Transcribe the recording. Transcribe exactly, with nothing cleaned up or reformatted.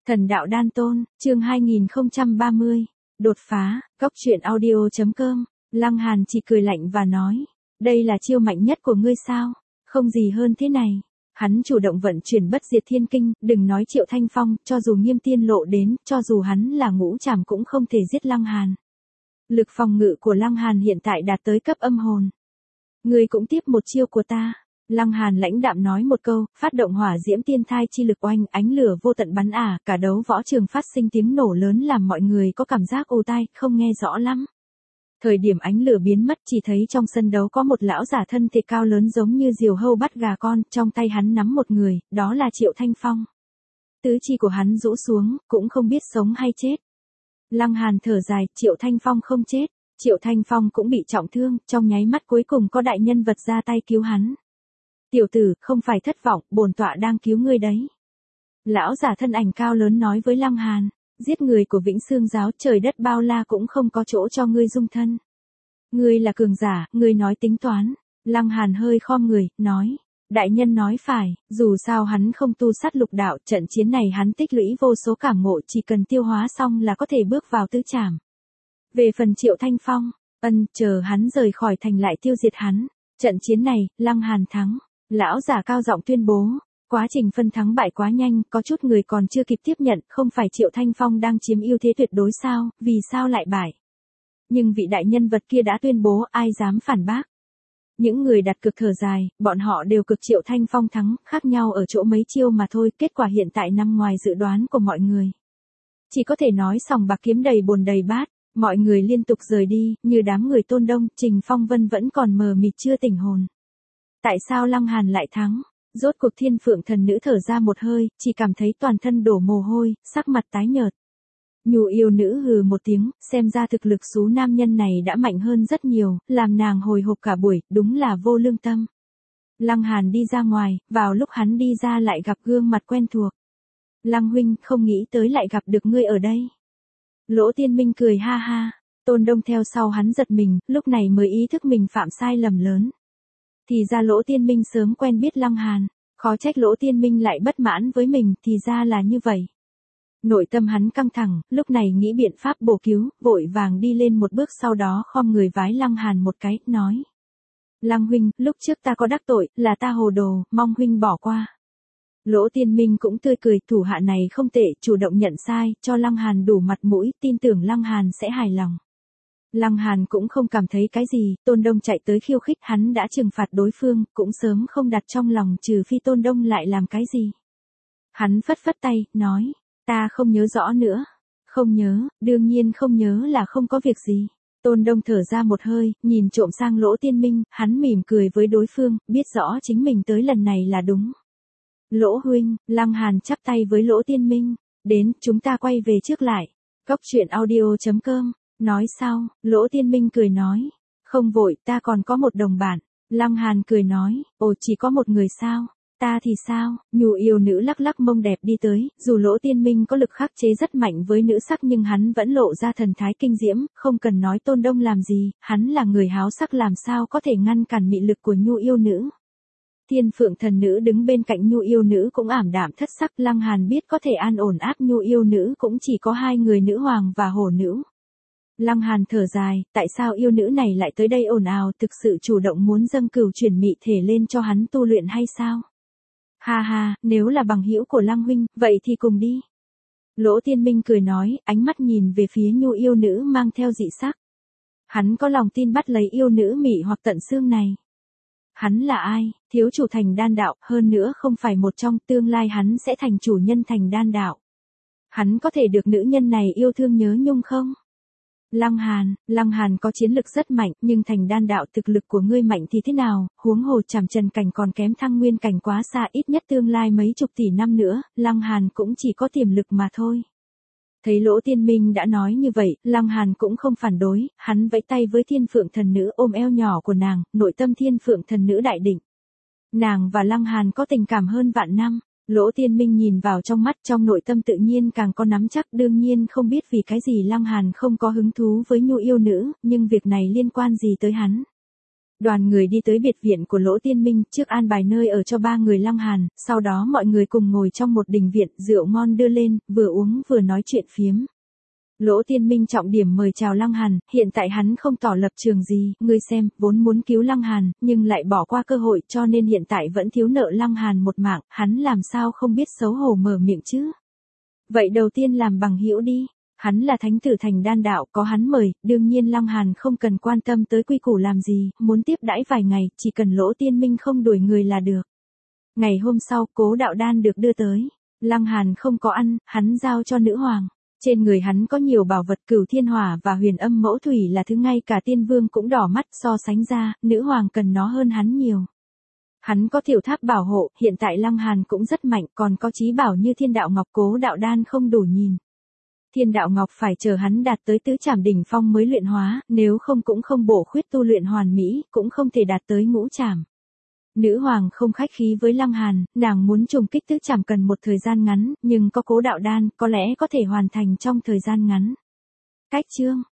Thần đạo đan tôn, chương hai nghìn không trăm ba mươi. Đột phá, góc truyện audio.com. Lăng Hàn chỉ cười lạnh và nói. Đây là chiêu mạnh nhất của ngươi sao? Không gì hơn thế này. Hắn chủ động vận chuyển bất diệt thiên kinh, đừng nói Triệu Thanh Phong, cho dù Nghiêm Tiên Lộ đến, cho dù hắn là ngũ trảm cũng không thể giết Lăng Hàn. Lực phòng ngự của Lăng Hàn hiện tại đạt tới cấp âm hồn. Ngươi cũng tiếp một chiêu của ta. Lăng Hàn lãnh đạm nói một câu, phát động hỏa diễm tiên thai chi lực oanh, ánh lửa vô tận bắn ả, cả đấu võ trường phát sinh tiếng nổ lớn làm mọi người có cảm giác ù tai, không nghe rõ lắm. Thời điểm ánh lửa biến mất chỉ thấy trong sân đấu có một lão giả thân thể cao lớn giống như diều hâu bắt gà con, trong tay hắn nắm một người, đó là Triệu Thanh Phong. Tứ chi của hắn rũ xuống, cũng không biết sống hay chết. Lăng Hàn thở dài, Triệu Thanh Phong không chết, Triệu Thanh Phong cũng bị trọng thương, trong nháy mắt cuối cùng có đại nhân vật ra tay cứu hắn. Tiểu tử, không phải thất vọng, bổn tọa đang cứu ngươi đấy. Lão giả thân ảnh cao lớn nói với Lăng Hàn, giết người của Vĩnh Xương giáo trời đất bao la cũng không có chỗ cho ngươi dung thân. Ngươi là cường giả, ngươi nói tính toán. Lăng Hàn hơi khom người, nói, đại nhân nói phải, dù sao hắn không tu sát lục đạo, trận chiến này hắn tích lũy vô số cảm ngộ, chỉ cần tiêu hóa xong là có thể bước vào tứ trảm. Về phần Triệu Thanh Phong, ân, chờ hắn rời khỏi thành lại tiêu diệt hắn. Trận chiến này, Lăng Hàn thắng. Lão giả cao giọng tuyên bố, quá trình phân thắng bại quá nhanh, có chút người còn chưa kịp tiếp nhận, không phải Triệu Thanh Phong đang chiếm ưu thế tuyệt đối sao, vì sao lại bại. Nhưng vị đại nhân vật kia đã tuyên bố, ai dám phản bác. Những người đặt cược thở dài, bọn họ đều cực Triệu Thanh Phong thắng, khác nhau ở chỗ mấy chiêu mà thôi, kết quả hiện tại nằm ngoài dự đoán của mọi người. Chỉ có thể nói sòng bạc kiếm đầy bồn đầy bát, mọi người liên tục rời đi, như đám người Tôn Đông, Trình Phong Vân vẫn còn mờ mịt chưa tỉnh hồn. Tại sao Lăng Hàn lại thắng? Rốt cuộc Thiên Phượng thần nữ thở ra một hơi, chỉ cảm thấy toàn thân đổ mồ hôi, sắc mặt tái nhợt. Nhu yêu nữ hừ một tiếng, xem ra thực lực số nam nhân này đã mạnh hơn rất nhiều, làm nàng hồi hộp cả buổi, đúng là vô lương tâm. Lăng Hàn đi ra ngoài, vào lúc hắn đi ra lại gặp gương mặt quen thuộc. Lăng huynh, không nghĩ tới lại gặp được ngươi ở đây. Lỗ Tiên Minh cười ha ha, Tôn Đông theo sau hắn giật mình, lúc này mới ý thức mình phạm sai lầm lớn. Thì ra Lỗ Tiên Minh sớm quen biết Lăng Hàn, khó trách Lỗ Tiên Minh lại bất mãn với mình, thì ra là như vậy. Nội tâm hắn căng thẳng, lúc này nghĩ biện pháp bổ cứu, vội vàng đi lên một bước sau đó khom người vái Lăng Hàn một cái, nói. Lăng huynh, lúc trước ta có đắc tội, là ta hồ đồ, mong huynh bỏ qua. Lỗ Tiên Minh cũng tươi cười, thủ hạ này không tệ, chủ động nhận sai, cho Lăng Hàn đủ mặt mũi, tin tưởng Lăng Hàn sẽ hài lòng. Lăng Hàn cũng không cảm thấy cái gì, Tôn Đông chạy tới khiêu khích hắn đã trừng phạt đối phương, cũng sớm không đặt trong lòng trừ phi Tôn Đông lại làm cái gì. Hắn phất phất tay, nói, ta không nhớ rõ nữa. Không nhớ, đương nhiên không nhớ là không có việc gì. Tôn Đông thở ra một hơi, nhìn trộm sang Lỗ Tiên Minh, hắn mỉm cười với đối phương, biết rõ chính mình tới lần này là đúng. Lỗ huynh, Lăng Hàn chắp tay với Lỗ Tiên Minh, đến, chúng ta quay về trước lại. Góc truyện audio.com. Nói sau, Lỗ Tiên Minh cười nói, không vội, ta còn có một đồng bạn. Lăng Hàn cười nói, ồ, chỉ có một người sao, ta thì sao? Nhu yêu nữ lắc lắc mông đẹp đi tới, dù Lỗ Tiên Minh có lực khắc chế rất mạnh với nữ sắc nhưng hắn vẫn lộ ra thần thái kinh diễm, không cần nói Tôn Đông làm gì, hắn là người háo sắc làm sao có thể ngăn cản mị lực của Nhu yêu nữ. Thiên Phượng thần nữ đứng bên cạnh Nhu yêu nữ cũng ảm đạm thất sắc, Lăng Hàn biết có thể an ổn áp Nhu yêu nữ cũng chỉ có hai người nữ hoàng và hổ nữ. Lăng Hàn thở dài, tại sao yêu nữ này lại tới đây ồn ào, thực sự chủ động muốn dâng cửu chuyển mị thể lên cho hắn tu luyện hay sao? Ha ha, nếu là bằng hữu của Lăng huynh, vậy thì cùng đi. Lỗ Tiên Minh cười nói, ánh mắt nhìn về phía Nhu yêu nữ mang theo dị sắc. Hắn có lòng tin bắt lấy yêu nữ mị hoặc tận xương này. Hắn là ai? Thiếu chủ thành đan đạo, hơn nữa không phải một trong, tương lai hắn sẽ thành chủ nhân thành đan đạo. Hắn có thể được nữ nhân này yêu thương nhớ nhung không? Lăng Hàn, Lăng Hàn có chiến lực rất mạnh, nhưng thành đan đạo thực lực của ngươi mạnh thì thế nào, huống hồ Trảm Trần cảnh còn kém thăng nguyên cảnh quá xa, ít nhất tương lai mấy chục tỷ năm nữa, Lăng Hàn cũng chỉ có tiềm lực mà thôi. Thấy Lỗ Tiên Minh đã nói như vậy, Lăng Hàn cũng không phản đối, hắn vẫy tay với Thiên Phượng thần nữ ôm eo nhỏ của nàng, nội tâm Thiên Phượng thần nữ đại định. Nàng và Lăng Hàn có tình cảm hơn vạn năm. Lỗ Tiên Minh nhìn vào trong mắt, trong nội tâm tự nhiên càng có nắm chắc, đương nhiên không biết vì cái gì Lăng Hàn không có hứng thú với Nhu yêu nữ, nhưng việc này liên quan gì tới hắn. Đoàn người đi tới biệt viện của Lỗ Tiên Minh, trước an bài nơi ở cho ba người Lăng Hàn, sau đó mọi người cùng ngồi trong một đình viện, rượu ngon đưa lên, vừa uống vừa nói chuyện phiếm. Lỗ Tiên Minh trọng điểm mời chào Lăng Hàn, hiện tại hắn không tỏ lập trường gì, ngươi xem, vốn muốn cứu Lăng Hàn, nhưng lại bỏ qua cơ hội cho nên hiện tại vẫn thiếu nợ Lăng Hàn một mạng, hắn làm sao không biết xấu hổ mở miệng chứ. Vậy đầu tiên làm bằng hữu đi. Hắn là thánh tử thành đan đạo, có hắn mời, đương nhiên Lăng Hàn không cần quan tâm tới quy củ làm gì, muốn tiếp đãi vài ngày, chỉ cần Lỗ Tiên Minh không đuổi người là được. Ngày hôm sau, Cố Đạo Đan được đưa tới. Lăng Hàn không có ăn, hắn giao cho nữ hoàng. Trên người hắn có nhiều bảo vật, Cửu Thiên Hỏa và Huyền Âm Mẫu Thủy là thứ ngay cả tiên vương cũng đỏ mắt, so sánh ra, nữ hoàng cần nó hơn hắn nhiều. Hắn có tiểu tháp bảo hộ, hiện tại Lăng Hàn cũng rất mạnh, còn có chí bảo như Thiên Đạo Ngọc. Cố Đạo Đan không đủ nhìn. Thiên Đạo Ngọc phải chờ hắn đạt tới tứ trảm đỉnh phong mới luyện hóa, nếu không cũng không bổ khuyết tu luyện hoàn mỹ, cũng không thể đạt tới ngũ trảm. Nữ hoàng không khách khí với Lăng Hàn, nàng muốn trùng kích tứ trảm cần một thời gian ngắn, nhưng có Cố Đạo Đan, có lẽ có thể hoàn thành trong thời gian ngắn. Cách chương